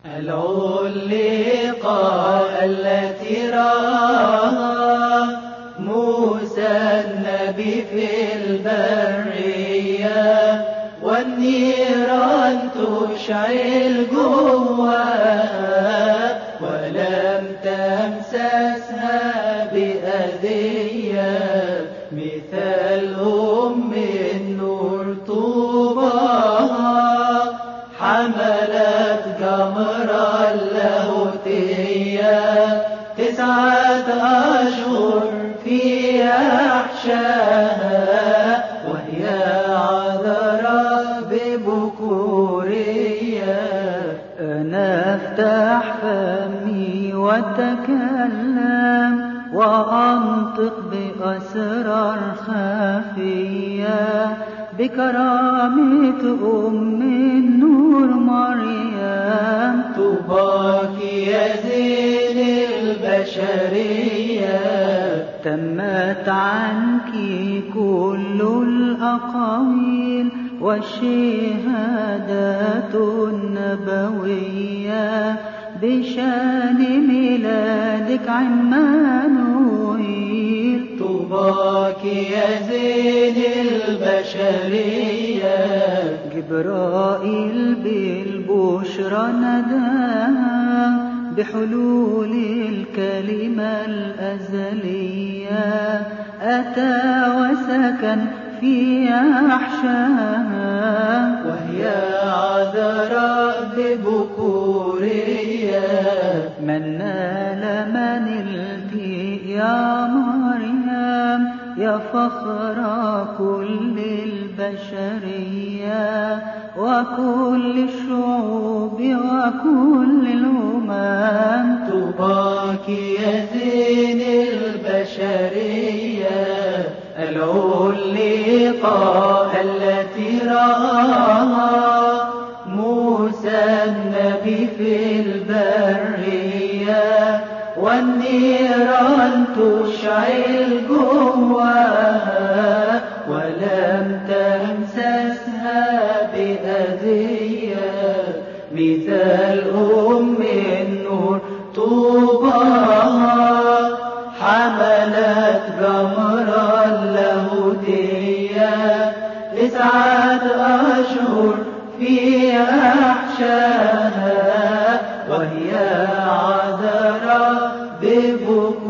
اللقاء التي رآها موسى النبي في البرية، والنيران تشعل جواها ولم تمسسها بأذية، مثل أم النور طوباها حملت جمر اللاهوتية 9 أشهر في أحشاها، وهي عذراء ببكورية. أنا أفتح فمي وأتكلم وأنطق بأسرار خفية بكرامة أم النور مريم. طوباك يا زين البشرية، تمت عنك كل الأقاويل والشهادات النبوية بشان ميلادك عمانويل. طوباك يا زين البشرية، جبرائيل بالبشرى نداها بحلول الكلمة الأزلية، أتى وسكن في أحشاها، وهي عذراء ببكورية. من نال من التي يا مريم يا فخر كل البشرية وكل الشعوب وكل الأمم. طوباك يا زين البشرية، اللقاء التي رآها موسى النبي في البرية، والنيران تشعل جواها ولم تمسسها بأذية، مثل أم النور طوباها حملت جمر اللاهوتية 9 أشهر في أحشاها، وهي عذراء ببكورية.